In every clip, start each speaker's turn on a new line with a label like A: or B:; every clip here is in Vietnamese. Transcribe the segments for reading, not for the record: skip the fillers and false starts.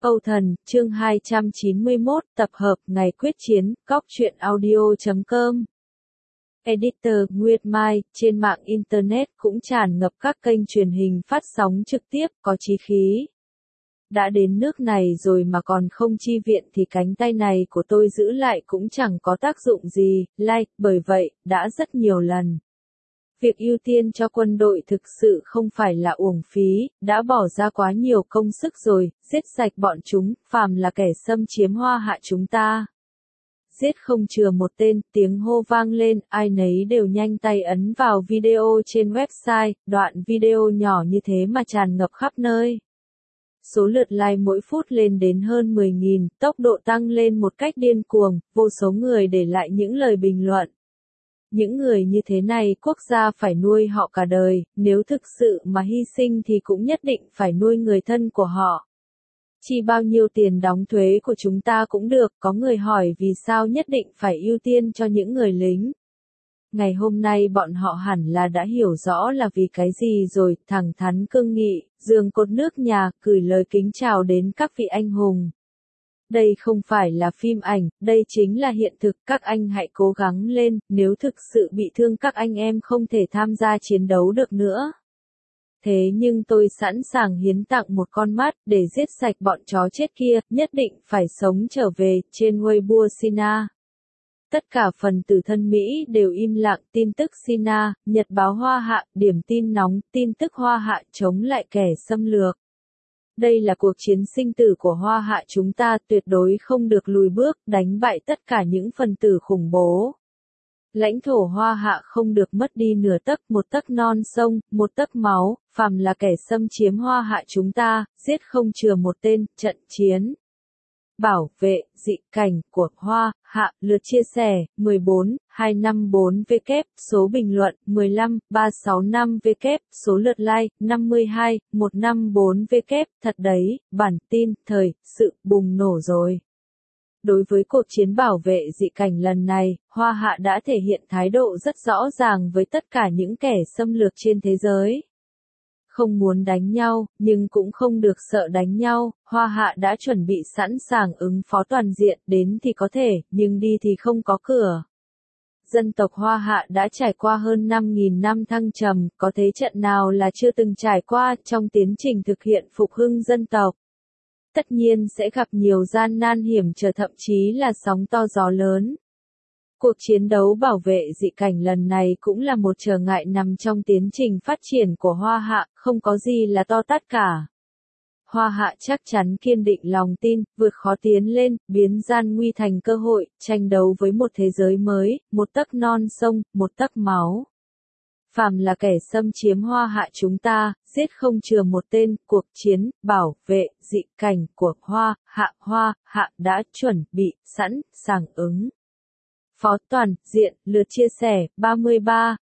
A: Âu Thần, chương 291, tập hợp, ngày quyết chiến, góc truyện audio.com. Editor, Nguyệt Mai, trên mạng Internet cũng tràn ngập các kênh truyền hình phát sóng trực tiếp, có chí khí. Đã đến nước này rồi mà còn không chi viện thì cánh tay này của tôi giữ lại cũng chẳng có tác dụng gì, bởi vậy, đã rất nhiều lần. Việc ưu tiên cho quân đội thực sự không phải là uổng phí, đã bỏ ra quá nhiều công sức rồi, giết sạch bọn chúng, phàm là kẻ xâm chiếm Hoa Hạ chúng ta. Giết không chừa một tên, tiếng hô vang lên, ai nấy đều nhanh tay ấn vào video trên website, đoạn video nhỏ như thế mà tràn ngập khắp nơi. Số lượt like mỗi phút lên đến hơn 10.000, tốc độ tăng lên một cách điên cuồng, vô số người để lại những lời bình luận. Những người như thế này quốc gia phải nuôi họ cả đời, nếu thực sự mà hy sinh thì cũng nhất định phải nuôi người thân của họ. Chi bao nhiêu tiền đóng thuế của chúng ta cũng được, có người hỏi vì sao nhất định phải ưu tiên cho những người lính. Ngày hôm nay bọn họ hẳn là đã hiểu rõ là vì cái gì rồi, thẳng thắn cương nghị, giường cột nước nhà, gửi lời kính chào đến các vị anh hùng. Đây không phải là phim ảnh, đây chính là hiện thực, các anh hãy cố gắng lên, nếu thực sự bị thương các anh em không thể tham gia chiến đấu được nữa. Thế nhưng tôi sẵn sàng hiến tặng một con mắt để giết sạch bọn chó chết kia, nhất định phải sống trở về, trên Weibo Sina. Tất cả phần tử thân Mỹ đều im lặng, tin tức Sina, Nhật báo Hoa Hạ, điểm tin nóng, tin tức Hoa Hạ chống lại kẻ xâm lược. Đây là cuộc chiến sinh tử của Hoa Hạ chúng ta, tuyệt đối không được lùi bước, đánh bại tất cả những phần tử khủng bố. Lãnh thổ Hoa Hạ không được mất đi nửa tấc, một tấc non sông, một tấc máu, phàm là kẻ xâm chiếm Hoa Hạ chúng ta, giết không chừa một tên, trận chiến. Bảo vệ, dị cảnh, của Hoa Hạ, lượt chia sẻ, 14, 254W, số bình luận, 15, 365W, số lượt like, 52, 154W, thật đấy, bản tin, thời, sự, bùng nổ rồi. Đối với cuộc chiến bảo vệ dị cảnh lần này, Hoa Hạ đã thể hiện thái độ rất rõ ràng với tất cả những kẻ xâm lược trên thế giới. Không muốn đánh nhau, nhưng cũng không được sợ đánh nhau, Hoa Hạ đã chuẩn bị sẵn sàng ứng phó toàn diện, đến thì có thể, nhưng đi thì không có cửa. Dân tộc Hoa Hạ đã trải qua hơn 5.000 năm thăng trầm, có thế trận nào là chưa từng trải qua trong tiến trình thực hiện phục hưng dân tộc. Tất nhiên sẽ gặp nhiều gian nan hiểm trở, thậm chí là sóng to gió lớn. Cuộc chiến đấu bảo vệ dị cảnh lần này cũng là một trở ngại nằm trong tiến trình phát triển của Hoa Hạ, không có gì là to tát cả. Hoa Hạ chắc chắn kiên định lòng tin, vượt khó tiến lên, biến gian nguy thành cơ hội, tranh đấu với một thế giới mới, một tấc non sông, một tấc máu. Phàm là kẻ xâm chiếm Hoa Hạ chúng ta, giết không chừa một tên, cuộc chiến, bảo vệ, dị cảnh của Hoa Hạ đã chuẩn bị, sẵn sàng ứng. Phó toàn diện, lượt chia sẻ, 33,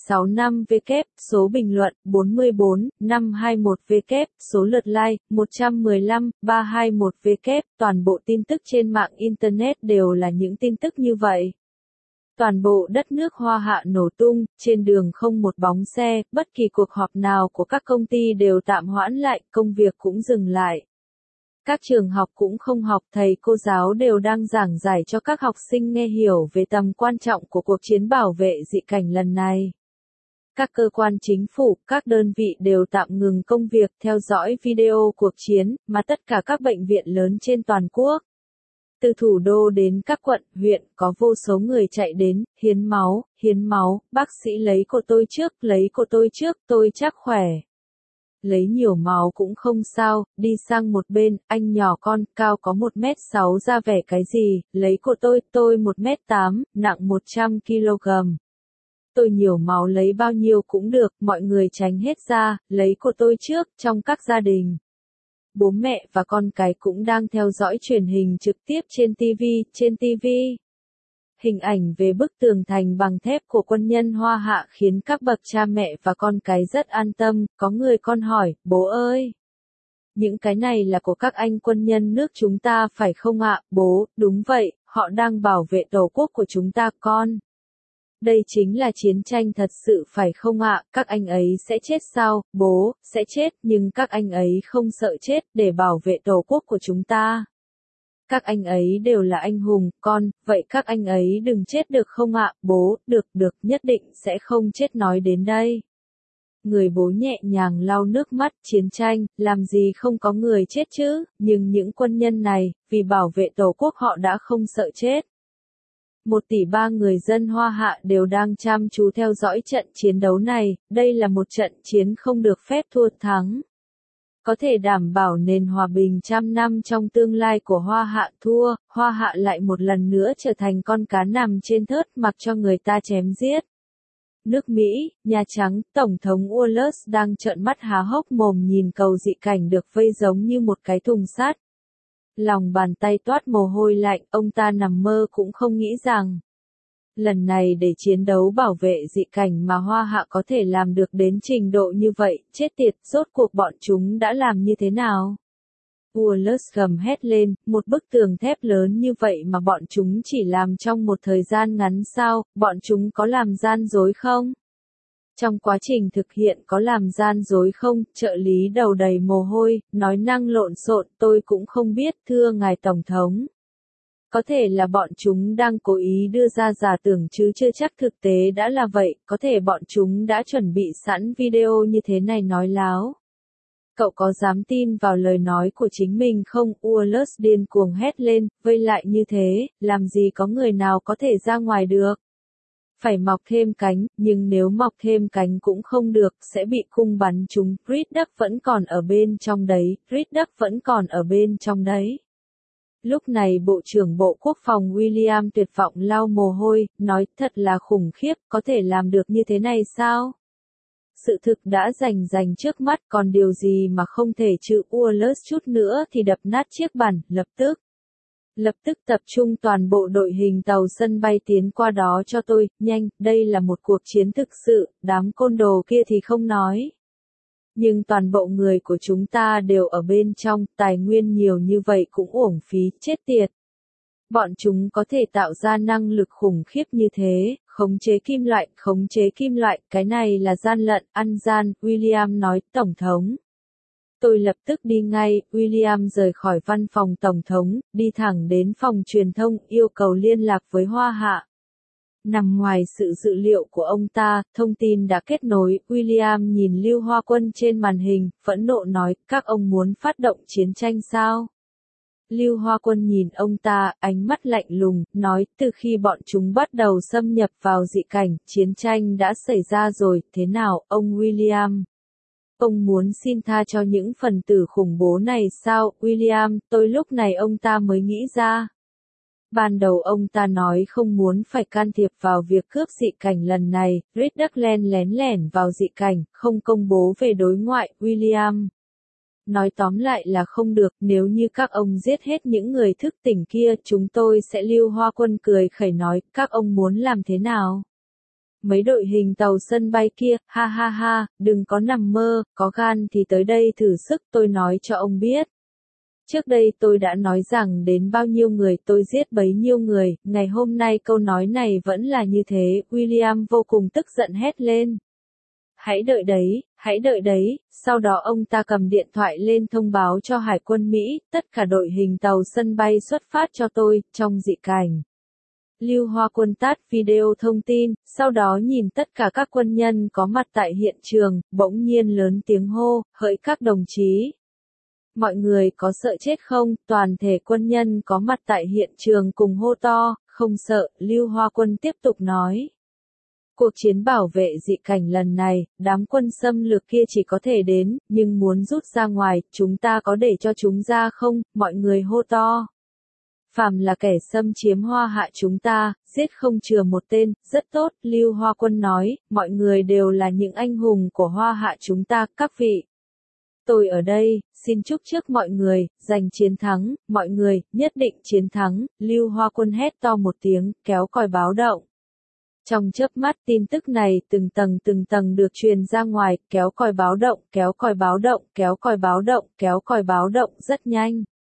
A: 265W, số bình luận, 44, 521W, số lượt like, 115, 321W, toàn bộ tin tức trên mạng Internet đều là những tin tức như vậy. Toàn bộ đất nước Hoa Hạ nổ tung, trên đường không một bóng xe, bất kỳ cuộc họp nào của các công ty đều tạm hoãn lại, công việc cũng dừng lại. Các trường học cũng không học, thầy cô giáo đều đang giảng giải cho các học sinh nghe hiểu về tầm quan trọng của cuộc chiến bảo vệ dị cảnh lần này. Các cơ quan chính phủ, các đơn vị đều tạm ngừng công việc theo dõi video cuộc chiến, mà tất cả các bệnh viện lớn trên toàn quốc. Từ thủ đô đến các quận, huyện, có vô số người chạy đến, hiến máu, bác sĩ lấy của tôi trước, tôi chắc khỏe. Lấy nhiều máu cũng không sao, đi sang một bên, anh nhỏ con, cao có 1m6 ra vẻ cái gì, lấy của tôi 1m8, nặng 100kg. Tôi nhiều máu lấy bao nhiêu cũng được, mọi người tránh hết ra, lấy của tôi trước, trong các gia đình. Bố mẹ và con cái cũng đang theo dõi truyền hình trực tiếp trên TV. Hình ảnh về bức tường thành bằng thép của quân nhân Hoa Hạ khiến các bậc cha mẹ và con cái rất an tâm, có người con hỏi, bố ơi! Những cái này là của các anh quân nhân nước chúng ta phải không ạ, bố? Đúng vậy, họ đang bảo vệ tổ quốc của chúng ta con. Đây chính là chiến tranh thật sự phải không ạ? Các anh ấy sẽ chết sao? Bố, sẽ chết, nhưng các anh ấy không sợ chết để bảo vệ tổ quốc của chúng ta. Các anh ấy đều là anh hùng, con, vậy các anh ấy đừng chết được không ạ? Bố, được, nhất định sẽ không chết nói đến đây. Người bố nhẹ nhàng lau nước mắt, chiến tranh, làm gì không có người chết chứ, nhưng những quân nhân này, vì bảo vệ tổ quốc họ đã không sợ chết. 1,3 tỷ người dân Hoa Hạ đều đang chăm chú theo dõi trận chiến đấu này, đây là một trận chiến không được phép thua thắng. Có thể đảm bảo nền hòa bình trăm năm trong tương lai của Hoa Hạ thua, Hoa Hạ lại một lần nữa trở thành con cá nằm trên thớt mặc cho người ta chém giết. Nước Mỹ, Nhà Trắng, Tổng thống Wallace đang trợn mắt há hốc mồm nhìn cầu dị cảnh được vây giống như một cái thùng sắt. Lòng bàn tay toát mồ hôi lạnh, ông ta nằm mơ cũng không nghĩ rằng lần này để chiến đấu bảo vệ dị cảnh mà Hoa Hạ có thể làm được đến trình độ như vậy, chết tiệt, rốt cuộc bọn chúng đã làm như thế nào? Wallace gầm hét lên, một bức tường thép lớn như vậy mà bọn chúng chỉ làm trong một thời gian ngắn sao, bọn chúng có làm gian dối không? Trong quá trình thực hiện có làm gian dối không? Trợ lý đầu đầy mồ hôi, nói năng lộn xộn, tôi cũng không biết, thưa ngài Tổng thống. Có thể là bọn chúng đang cố ý đưa ra giả tưởng chứ chưa chắc thực tế đã là vậy, có thể bọn chúng đã chuẩn bị sẵn video như thế này nói láo. Cậu có dám tin vào lời nói của chính mình không? Wallace điên cuồng hét lên, vây lại như thế, làm gì có người nào có thể ra ngoài được. Phải mọc thêm cánh, nhưng nếu mọc thêm cánh cũng không được, sẽ bị cung bắn trúng. Riddick vẫn còn ở bên trong đấy, Riddick vẫn còn ở bên trong đấy. Lúc này Bộ trưởng Bộ Quốc phòng William tuyệt vọng lau mồ hôi, nói thật là khủng khiếp, có thể làm được như thế này sao? Sự thực đã rành trước mắt, còn điều gì mà không thể chứ? Wallace chút nữa thì đập nát chiếc bàn, lập tức tập trung toàn bộ đội hình tàu sân bay tiến qua đó cho tôi, nhanh, đây là một cuộc chiến thực sự, đám côn đồ kia thì không nói. Nhưng toàn bộ người của chúng ta đều ở bên trong, tài nguyên nhiều như vậy cũng uổng phí, chết tiệt. Bọn chúng có thể tạo ra năng lực khủng khiếp như thế, khống chế kim loại, cái này là gian lận, ăn gian, William nói, Tổng thống. Tôi lập tức đi ngay, William rời khỏi văn phòng Tổng thống, đi thẳng đến phòng truyền thông, yêu cầu liên lạc với Hoa Hạ. Nằm ngoài sự dự liệu của ông ta, thông tin đã kết nối, William nhìn Lưu Hoa Quân trên màn hình, phẫn nộ nói, các ông muốn phát động chiến tranh sao? Lưu Hoa Quân nhìn ông ta, ánh mắt lạnh lùng, nói, từ khi bọn chúng bắt đầu xâm nhập vào dị cảnh, chiến tranh đã xảy ra rồi, thế nào, ông William? Ông muốn xin tha cho những phần tử khủng bố này sao, William, tôi lúc này ông ta mới nghĩ ra. Ban đầu ông ta nói không muốn phải can thiệp vào việc cướp dị cảnh lần này, Riddick lén lẻn vào dị cảnh, không công bố về đối ngoại, William. Nói tóm lại là không được, nếu như các ông giết hết những người thức tỉnh kia, chúng tôi sẽ. Lưu Hoa Quân cười khẩy nói, các ông muốn làm thế nào? Mấy đội hình tàu sân bay kia, ha ha ha, đừng có nằm mơ, có gan thì tới đây thử sức, tôi nói cho ông biết. Trước đây tôi đã nói rằng đến bao nhiêu người tôi giết bấy nhiêu người, ngày hôm nay câu nói này vẫn là như thế, William vô cùng tức giận hét lên. Hãy đợi đấy, sau đó ông ta cầm điện thoại lên thông báo cho Hải quân Mỹ, tất cả đội hình tàu sân bay xuất phát cho tôi, trong dị cảnh. Lưu Hoa Quân tắt video thông tin, sau đó nhìn tất cả các quân nhân có mặt tại hiện trường, bỗng nhiên lớn tiếng hô, hỡi các đồng chí. Mọi người có sợ chết không? Toàn thể quân nhân có mặt tại hiện trường cùng hô to, không sợ, Lưu Hoa Quân tiếp tục nói. Cuộc chiến bảo vệ dị cảnh lần này, đám quân xâm lược kia chỉ có thể đến, nhưng muốn rút ra ngoài, chúng ta có để cho chúng ra không? Mọi người hô to. Phàm là kẻ xâm chiếm Hoa Hạ chúng ta, giết không chừa một tên, rất tốt, Lưu Hoa Quân nói, mọi người đều là những anh hùng của Hoa Hạ chúng ta, các vị. Tôi ở đây, xin chúc trước mọi người, giành chiến thắng, mọi người, nhất định chiến thắng, Lưu Hoa Quân hét to một tiếng, kéo còi báo động. Trong chớp mắt tin tức này từng tầng được truyền ra ngoài, kéo còi báo động, kéo còi báo động, kéo còi báo động, kéo còi báo động rất nhanh.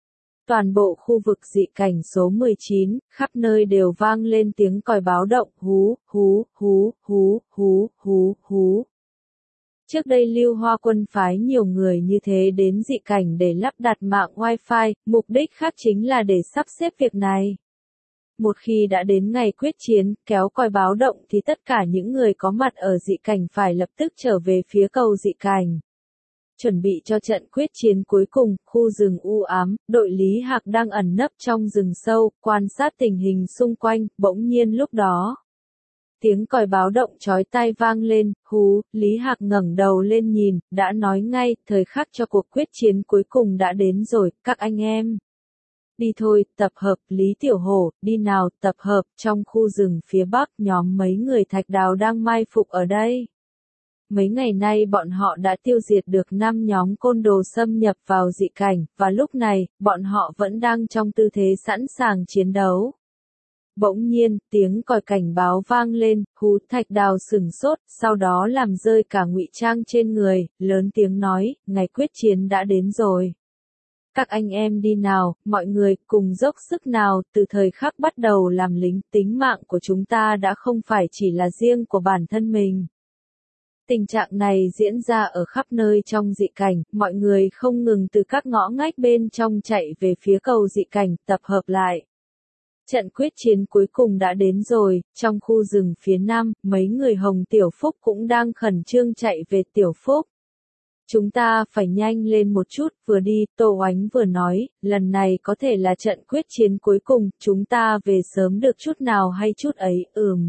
A: Toàn bộ khu vực dị cảnh số 19, khắp nơi đều vang lên tiếng còi báo động, hú, hú, hú, hú, hú, hú, hú. Trước đây Lưu Hoa Quân phái nhiều người như thế đến dị cảnh để lắp đặt mạng Wi-Fi, mục đích khác chính là để sắp xếp việc này. Một khi đã đến ngày quyết chiến, kéo còi báo động thì tất cả những người có mặt ở dị cảnh phải lập tức trở về phía cầu dị cảnh. Chuẩn bị cho trận quyết chiến cuối cùng, khu rừng u ám, đội Lý Hạc đang ẩn nấp trong rừng sâu, quan sát tình hình xung quanh, bỗng nhiên lúc đó. Tiếng còi báo động chói tai vang lên, hú, Lý Hạc ngẩng đầu lên nhìn, đã nói ngay, thời khắc cho cuộc quyết chiến cuối cùng đã đến rồi, các anh em. Đi thôi, tập hợp, Lý Tiểu Hổ, đi nào, tập hợp, trong khu rừng phía bắc, nhóm mấy người Thạch Đào đang mai phục ở đây. Mấy ngày nay bọn họ đã tiêu diệt được 5 nhóm côn đồ xâm nhập vào dị cảnh, và lúc này, bọn họ vẫn đang trong tư thế sẵn sàng chiến đấu. Bỗng nhiên, tiếng còi cảnh báo vang lên, hú, Thạch Đào sửng sốt, sau đó làm rơi cả ngụy trang trên người, lớn tiếng nói, ngày quyết chiến đã đến rồi. Các anh em đi nào, mọi người, cùng dốc sức nào, từ thời khắc bắt đầu làm lính, tính mạng của chúng ta đã không phải chỉ là riêng của bản thân mình. Tình trạng này diễn ra ở khắp nơi trong dị cảnh, mọi người không ngừng từ các ngõ ngách bên trong chạy về phía cầu dị cảnh, tập hợp lại. Trận quyết chiến cuối cùng đã đến rồi, trong khu rừng phía nam, mấy người Hồng Tiểu Phúc cũng đang khẩn trương chạy về Tiểu Phúc. Chúng ta phải nhanh lên một chút, vừa đi, Tô Oánh vừa nói, lần này có thể là trận quyết chiến cuối cùng, chúng ta về sớm được chút nào hay chút ấy,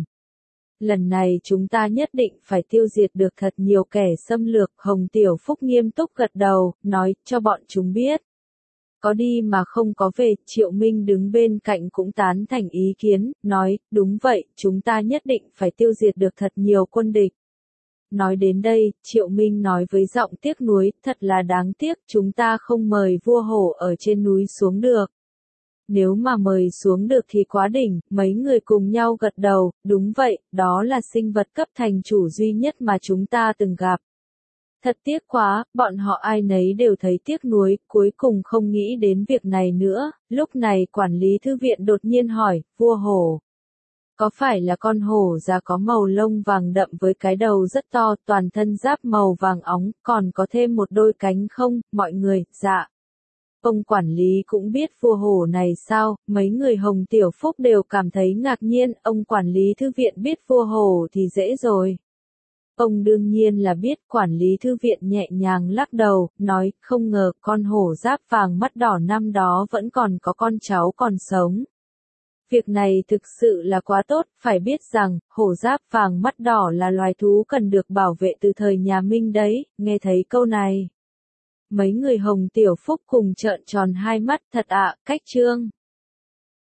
A: Lần này chúng ta nhất định phải tiêu diệt được thật nhiều kẻ xâm lược, Hồng Tiểu Phúc nghiêm túc gật đầu, nói, cho bọn chúng biết. Có đi mà không có về, Triệu Minh đứng bên cạnh cũng tán thành ý kiến, nói, đúng vậy, chúng ta nhất định phải tiêu diệt được thật nhiều quân địch. Nói đến đây, Triệu Minh nói với giọng tiếc nuối, thật là đáng tiếc, chúng ta không mời vua hổ ở trên núi xuống được. Nếu mà mời xuống được thì quá đỉnh, mấy người cùng nhau gật đầu, đúng vậy, đó là sinh vật cấp thành chủ duy nhất mà chúng ta từng gặp. Thật tiếc quá, bọn họ ai nấy đều thấy tiếc nuối, cuối cùng không nghĩ đến việc này nữa, lúc này quản lý thư viện đột nhiên hỏi, vua hổ. Có phải là con hổ già có màu lông vàng đậm với cái đầu rất to, toàn thân giáp màu vàng óng, còn có thêm một đôi cánh không, mọi người, dạ. Ông quản lý cũng biết vua hổ này sao, mấy người Hồng Tiểu Phúc đều cảm thấy ngạc nhiên, ông quản lý thư viện biết vua hổ thì dễ rồi. Ông đương nhiên là biết, quản lý thư viện nhẹ nhàng lắc đầu, nói, không ngờ con hổ giáp vàng mắt đỏ năm đó vẫn còn có con cháu còn sống. Việc này thực sự là quá tốt, phải biết rằng, hổ giáp vàng mắt đỏ là loài thú cần được bảo vệ từ thời nhà Minh đấy, nghe thấy câu này. Mấy người Hồng Tiểu Phúc cùng trợn tròn hai mắt, thật ạ, cách chương.